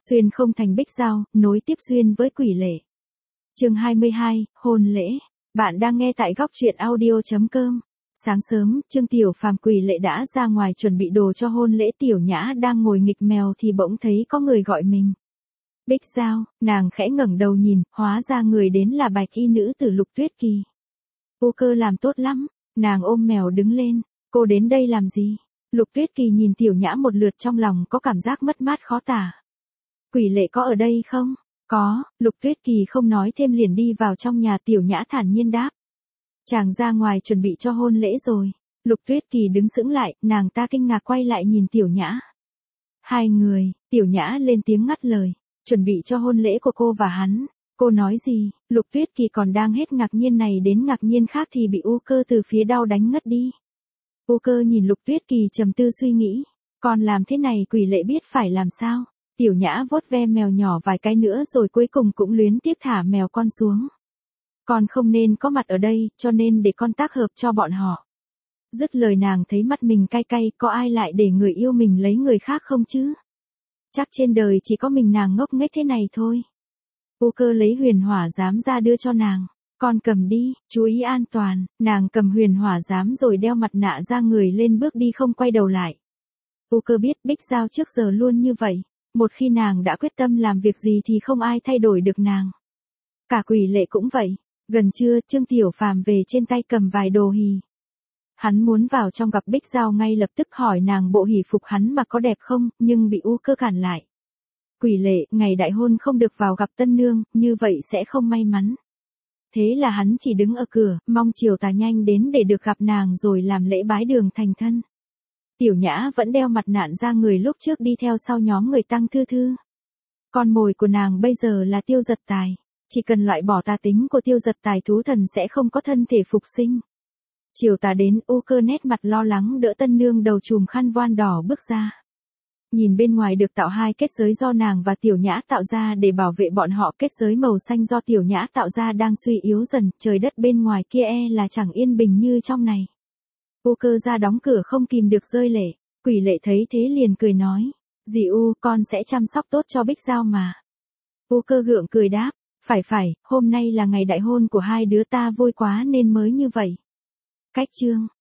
Xuyên không thành Bích Giao, nối tiếp Xuyên với Quỷ Lệ. Chương 22, hôn lễ. Bạn đang nghe tại góc truyện audio.com. Sáng sớm, Trương Tiểu Phàm Quỷ Lệ đã ra ngoài chuẩn bị đồ cho hôn lễ. Tiểu Nhã đang ngồi nghịch mèo thì bỗng thấy có người gọi mình. Bích Giao, nàng khẽ ngẩng đầu nhìn, hóa ra người đến là bạch y nữ tử Lục Tuyết Kỳ. Cô cơ làm tốt lắm, nàng ôm mèo đứng lên, cô đến đây làm gì? Lục Tuyết Kỳ nhìn Tiểu Nhã một lượt, trong lòng có cảm giác mất mát khó tả. Quỷ Lệ có ở đây không? Có, Lục Tuyết Kỳ không nói thêm liền đi vào trong nhà. Tiểu Nhã thản nhiên đáp. Chàng ra ngoài chuẩn bị cho hôn lễ rồi. Lục Tuyết Kỳ đứng sững lại, nàng ta kinh ngạc quay lại nhìn Tiểu Nhã. Hai người, Tiểu Nhã lên tiếng ngắt lời. Chuẩn bị cho hôn lễ của cô và hắn. Cô nói gì? Lục Tuyết Kỳ còn đang hết ngạc nhiên này đến ngạc nhiên khác thì bị U Cơ từ phía đau đánh ngất đi. U Cơ nhìn Lục Tuyết Kỳ trầm tư suy nghĩ. Còn làm thế này Quỷ Lệ biết phải làm sao? Tiểu Nhã vuốt ve mèo nhỏ vài cái nữa rồi cuối cùng cũng luyến tiếc thả mèo con xuống. Con không nên có mặt ở đây, cho nên để con tác hợp cho bọn họ. Dứt lời nàng thấy mắt mình cay cay, có ai lại để người yêu mình lấy người khác không chứ? Chắc trên đời chỉ có mình nàng ngốc nghếch thế này thôi. U Cơ lấy huyền hỏa giám ra đưa cho nàng. Con cầm đi, chú ý an toàn. Nàng cầm huyền hỏa giám rồi đeo mặt nạ ra người lên bước đi không quay đầu lại. U Cơ biết Bích Giao trước giờ luôn như vậy. Một khi nàng đã quyết tâm làm việc gì thì không ai thay đổi được nàng. Cả Quỷ Lệ cũng vậy. Gần trưa, Trương Tiểu Phàm về trên tay cầm vài đồ hỉ. Hắn muốn vào trong gặp Bích Giao ngay lập tức hỏi nàng bộ hỉ phục hắn mặc có đẹp không, nhưng bị U Cơ cản lại. Quỷ Lệ, ngày đại hôn không được vào gặp tân nương, như vậy sẽ không may mắn. Thế là hắn chỉ đứng ở cửa, mong chiều tà nhanh đến để được gặp nàng rồi làm lễ bái đường thành thân. Tiểu Nhã vẫn đeo mặt nạ ra người lúc trước đi theo sau nhóm người Tăng Thư Thư. Con mồi của nàng bây giờ là Tiêu Giật Tài. Chỉ cần loại bỏ tà tính của Tiêu Giật Tài, thú thần sẽ không có thân thể phục sinh. Chiều tà đến, U Cơ nét mặt lo lắng đỡ tân nương đầu chùm khăn voan đỏ bước ra. Nhìn bên ngoài được tạo hai kết giới do nàng và Tiểu Nhã tạo ra để bảo vệ bọn họ. Kết giới màu xanh do Tiểu Nhã tạo ra đang suy yếu dần, trời đất bên ngoài kia là chẳng yên bình như trong này. U Cơ ra đóng cửa không kìm được rơi lệ. Quỷ Lệ thấy thế liền cười nói. Dì U, con sẽ chăm sóc tốt cho Bích Giao mà. U Cơ gượng cười đáp. Phải, hôm nay là ngày đại hôn của hai đứa ta, vui quá nên mới như vậy. Cách chương.